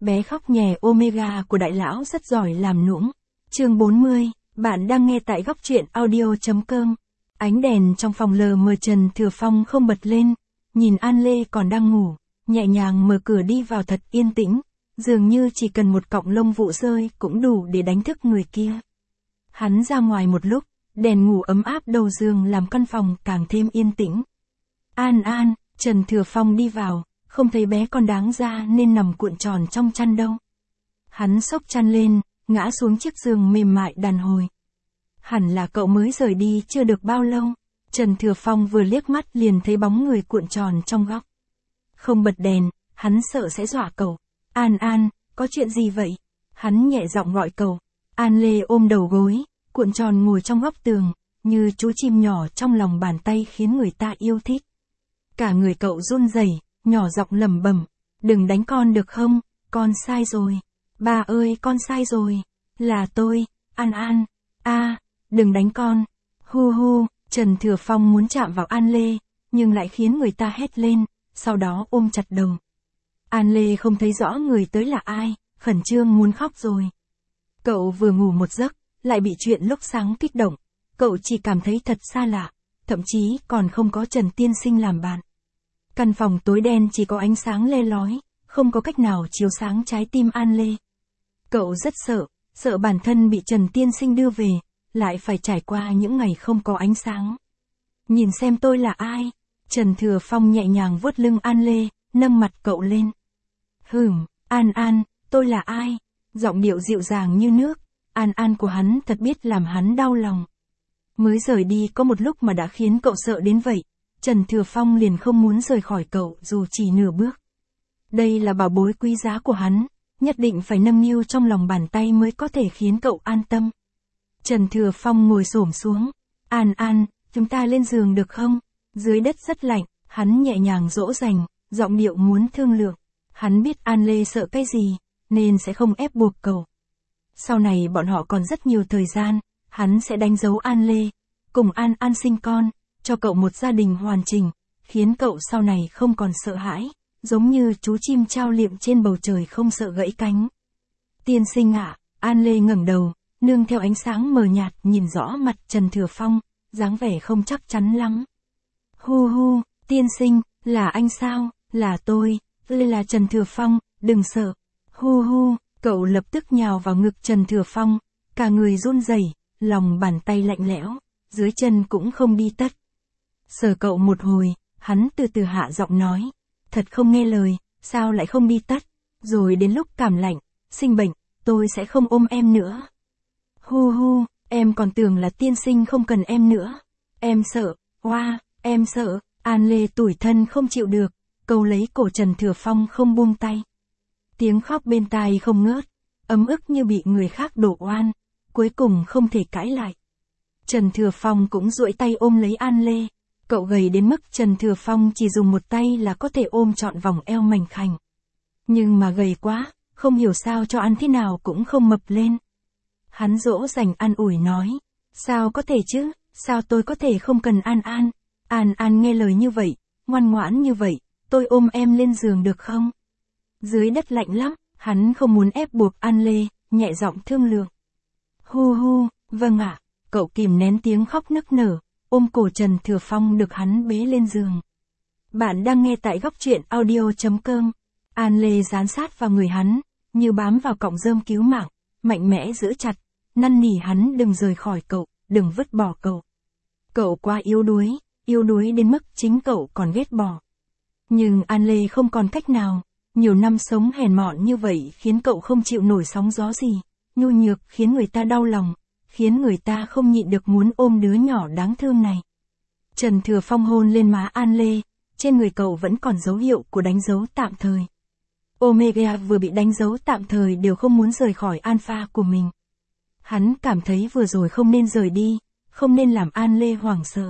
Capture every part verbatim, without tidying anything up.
Bé khóc nhè Omega của đại lão rất giỏi làm nũng. Chương bốn mươi, bạn đang nghe tại góc truyện audio chấm com. Ánh đèn trong phòng lờ mờ, Trần Thừa Phong không bật lên, nhìn An Lê còn đang ngủ, nhẹ nhàng mở cửa đi vào thật yên tĩnh, dường như chỉ cần một cọng lông vụ rơi cũng đủ để đánh thức người kia. Hắn ra ngoài một lúc, đèn ngủ ấm áp đầu giường làm căn phòng càng thêm yên tĩnh. An An, Trần Thừa Phong đi vào, không thấy bé con đáng ra nên nằm cuộn tròn trong chăn đâu. Hắn xốc chăn lên, ngã xuống chiếc giường mềm mại đàn hồi. Hẳn là cậu mới rời đi chưa được bao lâu. Trần Thừa Phong vừa liếc mắt liền thấy bóng người cuộn tròn trong góc. Không bật đèn, hắn sợ sẽ dọa cậu. An An, có chuyện gì vậy? Hắn nhẹ giọng gọi cậu. An Lê ôm đầu gối, cuộn tròn ngồi trong góc tường, như chú chim nhỏ trong lòng bàn tay khiến người ta yêu thích. Cả người cậu run rẩy, nhỏ giọng lẩm bẩm, đừng đánh con được không, con sai rồi. Ba ơi, con sai rồi. Là tôi, An An. A, à, đừng đánh con. Hu hu, Trần Thừa Phong muốn chạm vào An Lê, nhưng lại khiến người ta hét lên, sau đó ôm chặt đầu. An Lê không thấy rõ người tới là ai, khẩn trương muốn khóc rồi. Cậu vừa ngủ một giấc, lại bị chuyện lúc sáng kích động. Cậu chỉ cảm thấy thật xa lạ, thậm chí còn không có Trần Tiên Sinh làm bạn. Căn phòng tối đen chỉ có ánh sáng le lói, không có cách nào chiếu sáng trái tim An Lê. Cậu rất sợ, sợ bản thân bị Trần Tiên Sinh đưa về, lại phải trải qua những ngày không có ánh sáng. Nhìn xem tôi là ai? Trần Thừa Phong nhẹ nhàng vuốt lưng An Lê, nâng mặt cậu lên. Hửm, An An, tôi là ai? Giọng điệu dịu dàng như nước, An An của hắn thật biết làm hắn đau lòng. Mới rời đi có một lúc mà đã khiến cậu sợ đến vậy, Trần Thừa Phong liền không muốn rời khỏi cậu dù chỉ nửa bước. Đây là bảo bối quý giá của hắn, nhất định phải nâng niu trong lòng bàn tay mới có thể khiến cậu an tâm. Trần Thừa Phong ngồi xổm xuống. An An, chúng ta lên giường được không? Dưới đất rất lạnh, hắn nhẹ nhàng dỗ dành, giọng điệu muốn thương lượng. Hắn biết An Lê sợ cái gì, nên sẽ không ép buộc cậu. Sau này bọn họ còn rất nhiều thời gian, hắn sẽ đánh dấu An Lê, cùng An An sinh con, cho cậu một gia đình hoàn chỉnh, khiến cậu sau này không còn sợ hãi, giống như chú chim trao liệm trên bầu trời không sợ gãy cánh. Tiên sinh ạ, à, An Lê ngẩng đầu, nương theo ánh sáng mờ nhạt nhìn rõ mặt Trần Thừa Phong, dáng vẻ không chắc chắn lắm. Hu hu, tiên sinh, là anh sao? Là tôi, đây là Trần Thừa Phong, đừng sợ. Hu hu, cậu lập tức nhào vào ngực Trần Thừa Phong, cả người run rẩy, lòng bàn tay lạnh lẽo, dưới chân cũng không đi tất. Sờ cậu một hồi, hắn từ từ hạ giọng nói, thật không nghe lời, sao lại không đi tất? Rồi đến lúc cảm lạnh, sinh bệnh, tôi sẽ không ôm em nữa. Hu hu, em còn tưởng là tiên sinh không cần em nữa. Em sợ, oa, em sợ. An Lê tủi thân không chịu được, câu lấy cổ Trần Thừa Phong không buông tay. Tiếng khóc bên tai không ngớt, ấm ức như bị người khác đổ oan, cuối cùng không thể cãi lại. Trần Thừa Phong cũng duỗi tay ôm lấy An Lê, cậu gầy đến mức Trần Thừa Phong chỉ dùng một tay là có thể ôm trọn vòng eo mảnh khảnh. Nhưng mà gầy quá, không hiểu sao cho ăn thế nào cũng không mập lên. Hắn dỗ dành an ủi nói, sao có thể chứ, sao tôi có thể không cần An An, An An nghe lời như vậy, ngoan ngoãn như vậy, tôi ôm em lên giường được không? Dưới đất lạnh lắm, hắn không muốn ép buộc An Lê, nhẹ giọng thương lượng. Hu hu, vâng ạ, cậu kìm nén tiếng khóc nức nở, ôm cổ Trần Thừa Phong được hắn bế lên giường. Bạn đang nghe tại góc truyện audio chấm com. An Lê dán sát vào người hắn, như bám vào cọng rơm cứu mạng, mạnh mẽ giữ chặt, năn nỉ hắn đừng rời khỏi cậu, đừng vứt bỏ cậu. Cậu quá yếu đuối, yếu đuối đến mức chính cậu còn ghét bỏ. Nhưng An Lê không còn cách nào, nhiều năm sống hèn mọn như vậy khiến cậu không chịu nổi sóng gió gì, nhu nhược khiến người ta đau lòng, khiến người ta không nhịn được muốn ôm đứa nhỏ đáng thương này. Trần Thừa Phong hôn lên má An Lê, trên người cậu vẫn còn dấu hiệu của đánh dấu tạm thời. Omega vừa bị đánh dấu tạm thời đều không muốn rời khỏi Alpha của mình. Hắn cảm thấy vừa rồi không nên rời đi, không nên làm An Lê hoảng sợ.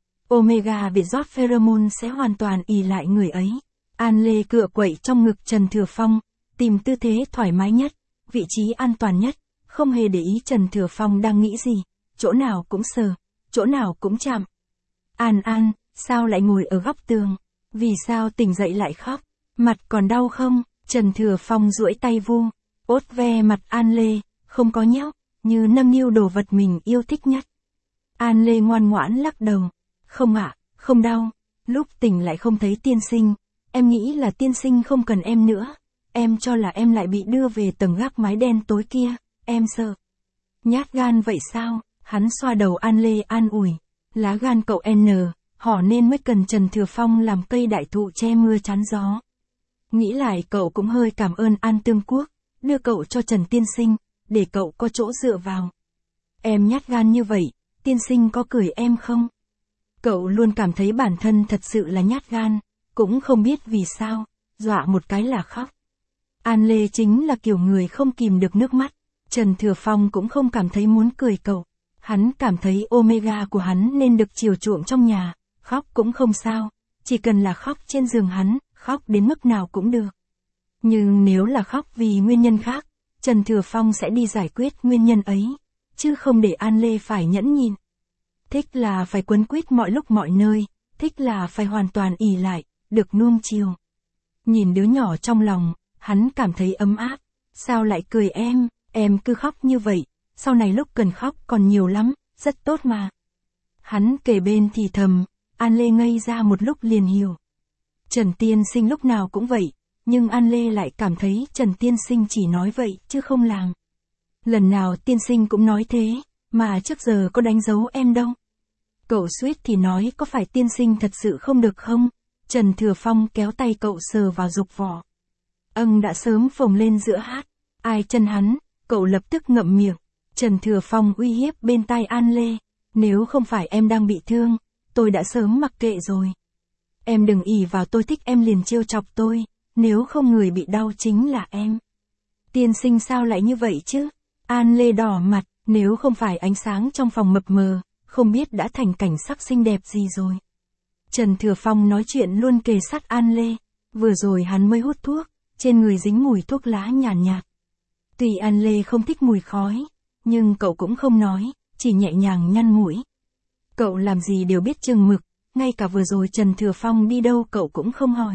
Omega bị rót pheromone sẽ hoàn toàn ỷ lại người ấy. An Lê cựa quậy trong ngực Trần Thừa Phong, tìm tư thế thoải mái nhất, vị trí an toàn nhất, không hề để ý Trần Thừa Phong đang nghĩ gì, chỗ nào cũng sờ, chỗ nào cũng chạm. An An, sao lại ngồi ở góc tường? Vì sao tỉnh dậy lại khóc? Mặt còn đau không? Trần Thừa Phong duỗi tay vu, ốt ve mặt An Lê, không có nhóc, như nâng niu đồ vật mình yêu thích nhất. An Lê ngoan ngoãn lắc đầu, không ạ, không đau, lúc tỉnh lại không thấy tiên sinh, em nghĩ là tiên sinh không cần em nữa, em cho là em lại bị đưa về tầng gác mái đen tối kia, em sợ. Nhát gan vậy sao? Hắn xoa đầu An Lê an ủi, lá gan cậu N, họ nên mới cần Trần Thừa Phong làm cây đại thụ che mưa chắn gió. Nghĩ lại cậu cũng hơi cảm ơn An Tương Quốc, đưa cậu cho Trần tiên sinh, để cậu có chỗ dựa vào. Em nhát gan như vậy, tiên sinh có cười em không? Cậu luôn cảm thấy bản thân thật sự là nhát gan, cũng không biết vì sao, dọa một cái là khóc. An Lê chính là kiểu người không kìm được nước mắt, Trần Thừa Phong cũng không cảm thấy muốn cười cậu. Hắn cảm thấy Omega của hắn nên được chiều chuộng trong nhà, khóc cũng không sao, chỉ cần là khóc trên giường hắn, khóc đến mức nào cũng được. Nhưng nếu là khóc vì nguyên nhân khác, Trần Thừa Phong sẽ đi giải quyết nguyên nhân ấy, chứ không để An Lê phải nhẫn nhịn. Thích là phải quấn quýt mọi lúc mọi nơi, thích là phải hoàn toàn ỷ lại, được nuông chiều. Nhìn đứa nhỏ trong lòng, hắn cảm thấy ấm áp, sao lại cười em, em cứ khóc như vậy, sau này lúc cần khóc còn nhiều lắm, rất tốt mà. Hắn kề bên thì thầm, An Lê ngây ra một lúc liền hiểu. Trần tiên sinh lúc nào cũng vậy, nhưng An Lê lại cảm thấy Trần tiên sinh chỉ nói vậy chứ không làm. Lần nào tiên sinh cũng nói thế, mà trước giờ có đánh dấu em đâu. Cậu suýt thì nói có phải tiên sinh thật sự không được không? Trần Thừa Phong kéo tay cậu sờ vào dục vỏ. Âng đã sớm phồng lên giữa hát, ai chân hắn, cậu lập tức ngậm miệng. Trần Thừa Phong uy hiếp bên tai An Lê, nếu không phải em đang bị thương, tôi đã sớm mặc kệ rồi. Em đừng ỷ vào tôi thích em liền trêu chọc tôi, nếu không người bị đau chính là em. Tiên sinh sao lại như vậy chứ? An Lê đỏ mặt, nếu không phải ánh sáng trong phòng mập mờ, không biết đã thành cảnh sắc xinh đẹp gì rồi. Trần Thừa Phong nói chuyện luôn kề sát An Lê, vừa rồi hắn mới hút thuốc, trên người dính mùi thuốc lá nhàn nhạt, nhạt. Tuy An Lê không thích mùi khói, nhưng cậu cũng không nói, chỉ nhẹ nhàng nhăn mũi. Cậu làm gì đều biết chừng mực, ngay cả vừa rồi Trần Thừa Phong đi đâu cậu cũng không hỏi.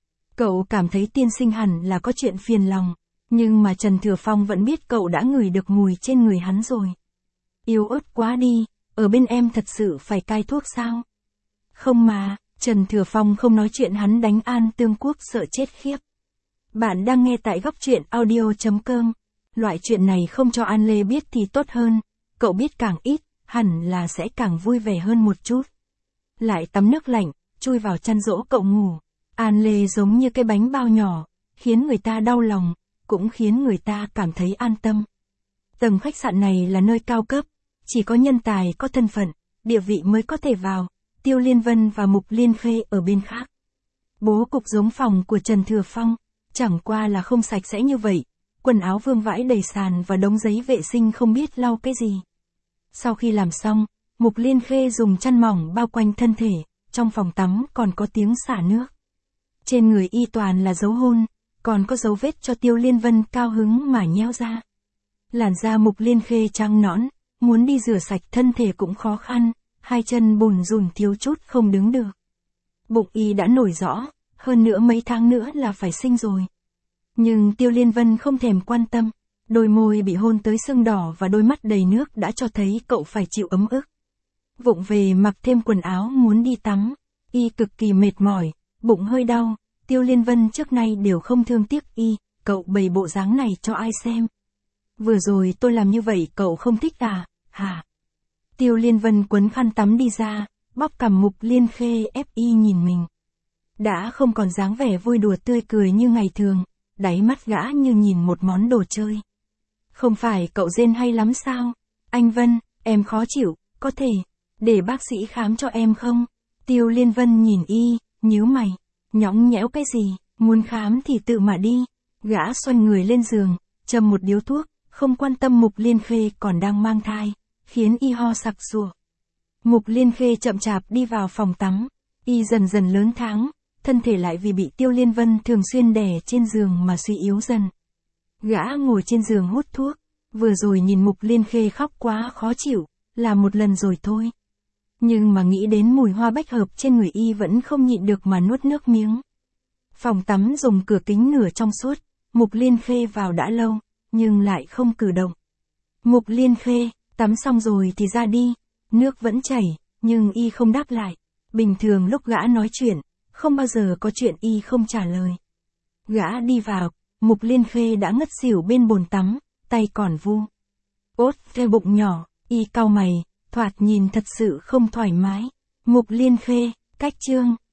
Cậu cảm thấy tiên sinh hẳn là có chuyện phiền lòng, nhưng mà Trần Thừa Phong vẫn biết cậu đã ngửi được mùi trên người hắn rồi. Yếu ớt quá đi, ở bên em thật sự phải cai thuốc sao? Không mà, Trần Thừa Phong không nói chuyện hắn đánh An Tương Quốc sợ chết khiếp. Bạn đang nghe tại góc truyện audio chấm com. Loại chuyện này không cho An Lê biết thì tốt hơn, cậu biết càng ít, hẳn là sẽ càng vui vẻ hơn một chút. Lại tắm nước lạnh, chui vào chăn dỗ cậu ngủ. An Lê giống như cái bánh bao nhỏ, khiến người ta đau lòng, cũng khiến người ta cảm thấy an tâm. Tầng khách sạn này là nơi cao cấp, chỉ có nhân tài có thân phận, địa vị mới có thể vào, Tiêu Liên Vân và Mục Liên Khê ở bên khác. Bố cục giống phòng của Trần Thừa Phong, chẳng qua là không sạch sẽ như vậy, quần áo vương vãi đầy sàn và đống giấy vệ sinh không biết lau cái gì. Sau khi làm xong, Mục Liên Khê dùng chăn mỏng bao quanh thân thể, trong phòng tắm còn có tiếng xả nước. Trên người y toàn là dấu hôn, còn có dấu vết cho Tiêu Liên Vân cao hứng mà nheo ra. Làn da Mục Liên Khê trắng nõn, muốn đi rửa sạch thân thể cũng khó khăn, hai chân bùn rùn thiếu chút không đứng được. Bụng y đã nổi rõ, hơn nữa mấy tháng nữa là phải sinh rồi. Nhưng Tiêu Liên Vân không thèm quan tâm, đôi môi bị hôn tới sưng đỏ và đôi mắt đầy nước đã cho thấy cậu phải chịu ấm ức. Vụng về mặc thêm quần áo muốn đi tắm, y cực kỳ mệt mỏi, bụng hơi đau, Tiêu Liên Vân trước nay đều không thương tiếc y, cậu bày bộ dáng này cho ai xem. Vừa rồi tôi làm như vậy cậu không thích à, hả? Tiêu Liên Vân quấn khăn tắm đi ra, bóp cằm Mục Liên Khê ép y nhìn mình. Đã không còn dáng vẻ vui đùa tươi cười như ngày thường, đáy mắt gã như nhìn một món đồ chơi. Không phải cậu rên hay lắm sao? Anh Vân, em khó chịu, có thể để bác sĩ khám cho em không? Tiêu Liên Vân nhìn y, nhíu mày, nhõng nhẽo cái gì, muốn khám thì tự mà đi. Gã xoay người lên giường, châm một điếu thuốc, không quan tâm Mục Liên Khê còn đang mang thai, khiến y ho sặc sụa. Mục Liên Khê chậm chạp đi vào phòng tắm, y dần dần lớn tháng, thân thể lại vì bị Tiêu Liên Vân thường xuyên đè trên giường mà suy yếu dần. Gã ngồi trên giường hút thuốc, vừa rồi nhìn Mục Liên Khê khóc quá khó chịu, là một lần rồi thôi. Nhưng mà nghĩ đến mùi hoa bách hợp trên người y vẫn không nhịn được mà nuốt nước miếng. Phòng tắm dùng cửa kính nửa trong suốt, Mục Liên Khê vào đã lâu, nhưng lại không cử động. Mục Liên Khê, tắm xong rồi thì ra đi, nước vẫn chảy, nhưng y không đáp lại. Bình thường lúc gã nói chuyện, không bao giờ có chuyện y không trả lời. Gã đi vào, Mục Liên Khê đã ngất xỉu bên bồn tắm, tay còn vu. Ốt theo bụng nhỏ, y cau mày, thoạt nhìn thật sự không thoải mái. Mục Liên Khê, cách chương.